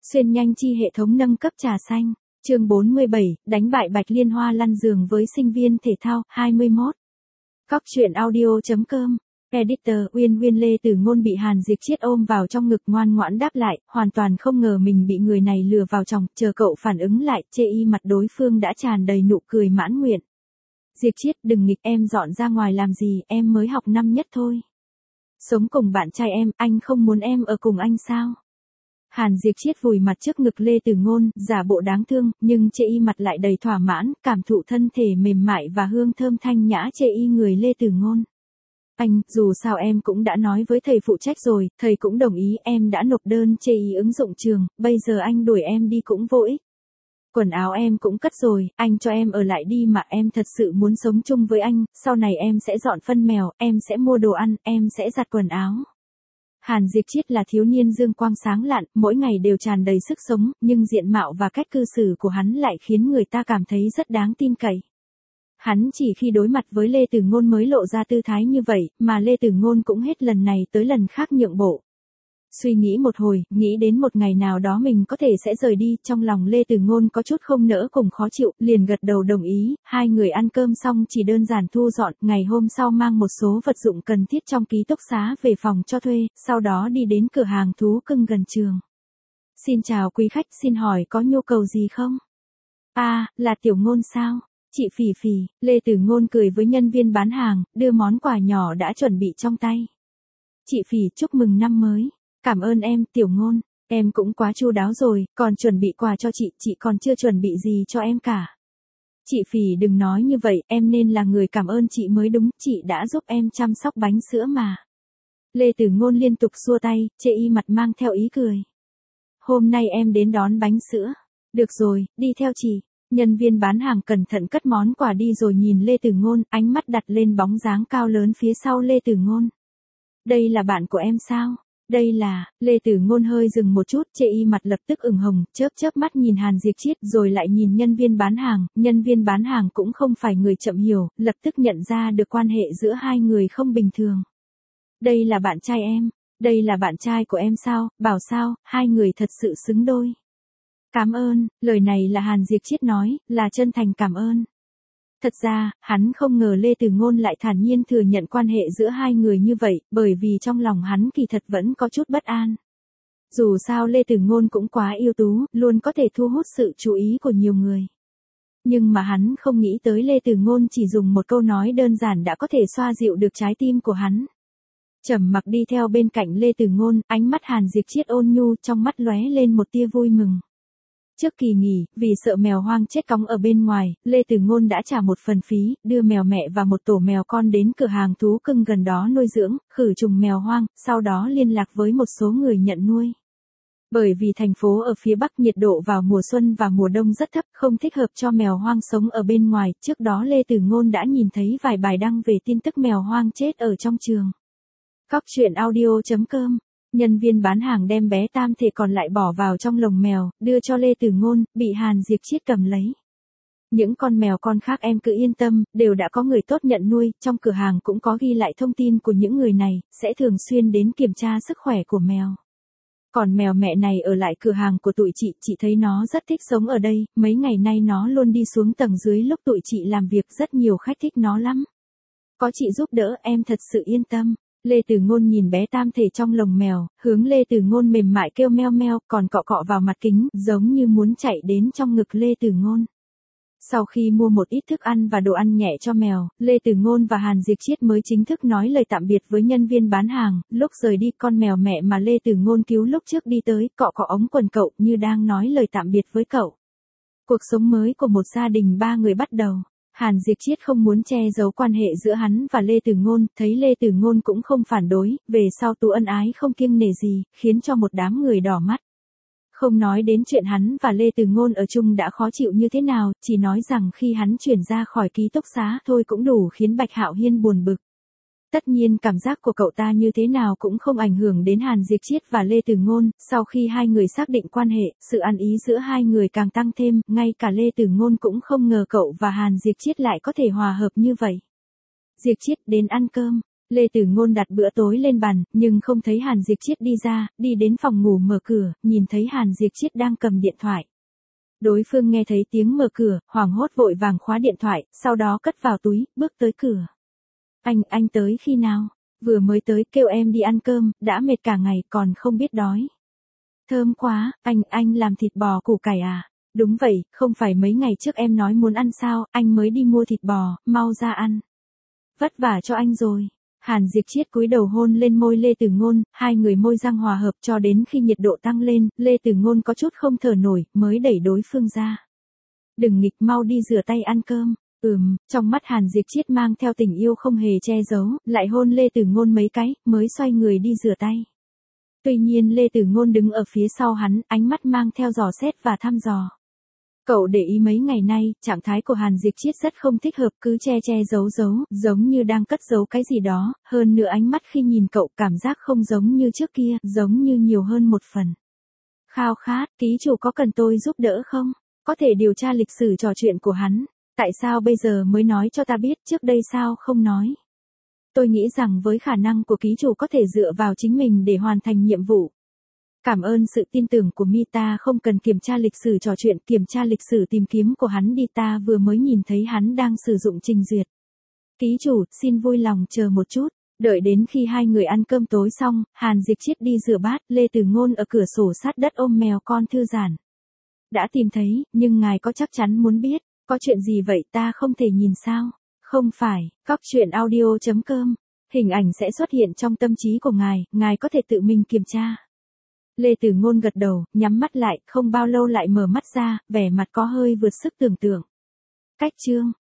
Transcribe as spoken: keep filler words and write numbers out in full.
Xuyên nhanh chi hệ thống nâng cấp trà xanh. Chương bốn mươi bảy, đánh bại Bạch Liên Hoa lăn giường với sinh viên thể thao, hai mươi mốt. Cóc truyện audio.com. Editor Uyên Uyên Lê Tử Ngôn bị Hàn Diệp Chiết ôm vào trong ngực ngoan ngoãn đáp lại, hoàn toàn không ngờ mình bị người này lừa vào chồng, chờ cậu phản ứng lại, chê y mặt đối phương đã tràn đầy nụ cười mãn nguyện. Diệp Chiết, đừng nghịch, em dọn ra ngoài làm gì, em mới học năm nhất thôi. Sống cùng bạn trai em, anh không muốn em ở cùng anh sao? Hàn Diệp Chiết vùi mặt trước ngực Lê Tử Ngôn, giả bộ đáng thương, nhưng chê y mặt lại đầy thỏa mãn, cảm thụ thân thể mềm mại và hương thơm thanh nhã chê y người Lê Tử Ngôn. Anh, dù sao em cũng đã nói với thầy phụ trách rồi, thầy cũng đồng ý, em đã nộp đơn chê y ứng dụng trường, bây giờ anh đuổi em đi cũng vô ích. Quần áo em cũng cất rồi, anh cho em ở lại đi mà, em thật sự muốn sống chung với anh, sau này em sẽ dọn phân mèo, em sẽ mua đồ ăn, em sẽ giặt quần áo. Hàn Diệp Chiết là thiếu niên dương quang sáng lạn, mỗi ngày đều tràn đầy sức sống, nhưng diện mạo và cách cư xử của hắn lại khiến người ta cảm thấy rất đáng tin cậy. Hắn chỉ khi đối mặt với Lê Tử Ngôn mới lộ ra tư thái như vậy, mà Lê Tử Ngôn cũng hết lần này tới lần khác nhượng bộ. Suy nghĩ một hồi, nghĩ đến một ngày nào đó mình có thể sẽ rời đi, trong lòng Lê Tử Ngôn có chút không nỡ cùng khó chịu, liền gật đầu đồng ý, hai người ăn cơm xong chỉ đơn giản thu dọn, ngày hôm sau mang một số vật dụng cần thiết trong ký túc xá về phòng cho thuê, sau đó đi đến cửa hàng thú cưng gần trường. Xin chào quý khách, xin hỏi có nhu cầu gì không? À, là Tiểu Ngôn sao? Chị Phỉ Phỉ, Lê Tử Ngôn cười với nhân viên bán hàng, đưa món quà nhỏ đã chuẩn bị trong tay. Chị Phỉ, chúc mừng năm mới. Cảm ơn em, Tiểu Ngôn, em cũng quá chu đáo rồi, còn chuẩn bị quà cho chị, chị còn chưa chuẩn bị gì cho em cả. Chị Phỉ đừng nói như vậy, em nên là người cảm ơn chị mới đúng, chị đã giúp em chăm sóc bánh sữa mà. Lê Tử Ngôn liên tục xua tay, chê y mặt mang theo ý cười. Hôm nay em đến đón bánh sữa. Được rồi, đi theo chị. Nhân viên bán hàng cẩn thận cất món quà đi rồi nhìn Lê Tử Ngôn, ánh mắt đặt lên bóng dáng cao lớn phía sau Lê Tử Ngôn. Đây là bạn của em sao? Đây là, Lê Tử Ngôn hơi dừng một chút, chê y mặt lập tức ửng hồng, chớp chớp mắt nhìn Hàn Diệp Chiết rồi lại nhìn nhân viên bán hàng, nhân viên bán hàng cũng không phải người chậm hiểu, lập tức nhận ra được quan hệ giữa hai người không bình thường. Đây là bạn trai em, đây là bạn trai của em sao, bảo sao, hai người thật sự xứng đôi. Cảm ơn, lời này là Hàn Diệp Chiết nói, là chân thành cảm ơn. Thật ra, hắn không ngờ Lê Tử Ngôn lại thản nhiên thừa nhận quan hệ giữa hai người như vậy, bởi vì trong lòng hắn kỳ thật vẫn có chút bất an. Dù sao Lê Tử Ngôn cũng quá ưu tú, luôn có thể thu hút sự chú ý của nhiều người. Nhưng mà hắn không nghĩ tới Lê Tử Ngôn chỉ dùng một câu nói đơn giản đã có thể xoa dịu được trái tim của hắn. Trầm mặc đi theo bên cạnh Lê Tử Ngôn, ánh mắt Hàn Diệp Chiết ôn nhu, trong mắt lóe lên một tia vui mừng. Trước kỳ nghỉ, vì sợ mèo hoang chết cóng ở bên ngoài, Lê Tử Ngôn đã trả một phần phí, đưa mèo mẹ và một tổ mèo con đến cửa hàng thú cưng gần đó nuôi dưỡng, khử trùng mèo hoang, sau đó liên lạc với một số người nhận nuôi. Bởi vì thành phố ở phía Bắc nhiệt độ vào mùa xuân và mùa đông rất thấp, không thích hợp cho mèo hoang sống ở bên ngoài, trước đó Lê Tử Ngôn đã nhìn thấy vài bài đăng về tin tức mèo hoang chết ở trong trường. Cóc truyện audio.com. Nhân viên bán hàng đem bé tam thể còn lại bỏ vào trong lồng mèo, đưa cho Lê Tử Ngôn, bị Hàn Diệp Chiết cầm lấy. Những con mèo con khác em cứ yên tâm, đều đã có người tốt nhận nuôi, trong cửa hàng cũng có ghi lại thông tin của những người này, sẽ thường xuyên đến kiểm tra sức khỏe của mèo. Còn mèo mẹ này ở lại cửa hàng của tụi chị, chị thấy nó rất thích sống ở đây, mấy ngày nay nó luôn đi xuống tầng dưới lúc tụi chị làm việc, rất nhiều khách thích nó lắm. Có chị giúp đỡ, em thật sự yên tâm. Lê Tử Ngôn nhìn bé tam thể trong lồng mèo, hướng Lê Tử Ngôn mềm mại kêu meo meo, còn cọ cọ vào mặt kính, giống như muốn chạy đến trong ngực Lê Tử Ngôn. Sau khi mua một ít thức ăn và đồ ăn nhẹ cho mèo, Lê Tử Ngôn và Hàn Diệp Chiết mới chính thức nói lời tạm biệt với nhân viên bán hàng, lúc rời đi con mèo mẹ mà Lê Tử Ngôn cứu lúc trước đi tới, cọ cọ ống quần cậu, như đang nói lời tạm biệt với cậu. Cuộc sống mới của một gia đình ba người bắt đầu. Hàn Diệp Chiết không muốn che giấu quan hệ giữa hắn và Lê Tử Ngôn, thấy Lê Tử Ngôn cũng không phản đối, về sau tú ân ái không kiêng nể gì, khiến cho một đám người đỏ mắt. Không nói đến chuyện hắn và Lê Tử Ngôn ở chung đã khó chịu như thế nào, chỉ nói rằng khi hắn chuyển ra khỏi ký túc xá thôi cũng đủ khiến Bạch Hạo Hiên buồn bực. Tất nhiên cảm giác của cậu ta như thế nào cũng không ảnh hưởng đến Hàn Diệp Chiết và Lê Tử Ngôn, sau khi hai người xác định quan hệ, sự ăn ý giữa hai người càng tăng thêm, ngay cả Lê Tử Ngôn cũng không ngờ cậu và Hàn Diệp Chiết lại có thể hòa hợp như vậy. Diệp Chiết, đến ăn cơm. Lê Tử Ngôn đặt bữa tối lên bàn, nhưng không thấy Hàn Diệp Chiết đi ra, đi đến phòng ngủ mở cửa, nhìn thấy Hàn Diệp Chiết đang cầm điện thoại. Đối phương nghe thấy tiếng mở cửa, hoảng hốt vội vàng khóa điện thoại, sau đó cất vào túi, bước tới cửa. Anh, anh tới khi nào? Vừa mới tới, kêu em đi ăn cơm, đã mệt cả ngày còn không biết đói. Thơm quá, anh, anh làm thịt bò củ cải à? Đúng vậy, không phải mấy ngày trước em nói muốn ăn sao, anh mới đi mua thịt bò, mau ra ăn. Vất vả cho anh rồi. Hàn Diệp Chiết cúi đầu hôn lên môi Lê Tử Ngôn, hai người môi răng hòa hợp cho đến khi nhiệt độ tăng lên, Lê Tử Ngôn có chút không thở nổi, mới đẩy đối phương ra. Đừng nghịch, mau đi rửa tay ăn cơm. Ừm, trong mắt Hàn Diệp Chiết mang theo tình yêu không hề che giấu, lại hôn Lê Tử Ngôn mấy cái, mới xoay người đi rửa tay. Tuy nhiên Lê Tử Ngôn đứng ở phía sau hắn, ánh mắt mang theo dò xét và thăm dò. Cậu để ý mấy ngày nay, trạng thái của Hàn Diệp Chiết rất không thích hợp, cứ che che giấu giấu, giống như đang cất giấu cái gì đó, hơn nữa ánh mắt khi nhìn cậu cảm giác không giống như trước kia, giống như nhiều hơn một phần. Khao khát, ký chủ có cần tôi giúp đỡ không? Có thể điều tra lịch sử trò chuyện của hắn. Tại sao bây giờ mới nói cho ta biết, trước đây sao không nói? Tôi nghĩ rằng với khả năng của ký chủ có thể dựa vào chính mình để hoàn thành nhiệm vụ. Cảm ơn sự tin tưởng của mi, ta không cần kiểm tra lịch sử trò chuyện, kiểm tra lịch sử tìm kiếm của hắn đi, ta vừa mới nhìn thấy hắn đang sử dụng trình duyệt. Ký chủ, xin vui lòng chờ một chút. Đợi đến khi hai người ăn cơm tối xong, Hàn Diệp Chiết đi rửa bát, Lê Tử Ngôn ở cửa sổ sát đất ôm mèo con thư giãn. Đã tìm thấy, nhưng ngài có chắc chắn muốn biết, có chuyện gì vậy, ta không thể nhìn sao? Không phải, cóc truyện audio chấm com. Hình ảnh sẽ xuất hiện trong tâm trí của ngài, ngài có thể tự mình kiểm tra. Lê Tử Ngôn gật đầu, nhắm mắt lại, không bao lâu lại mở mắt ra, vẻ mặt có hơi vượt sức tưởng tượng. Cách chương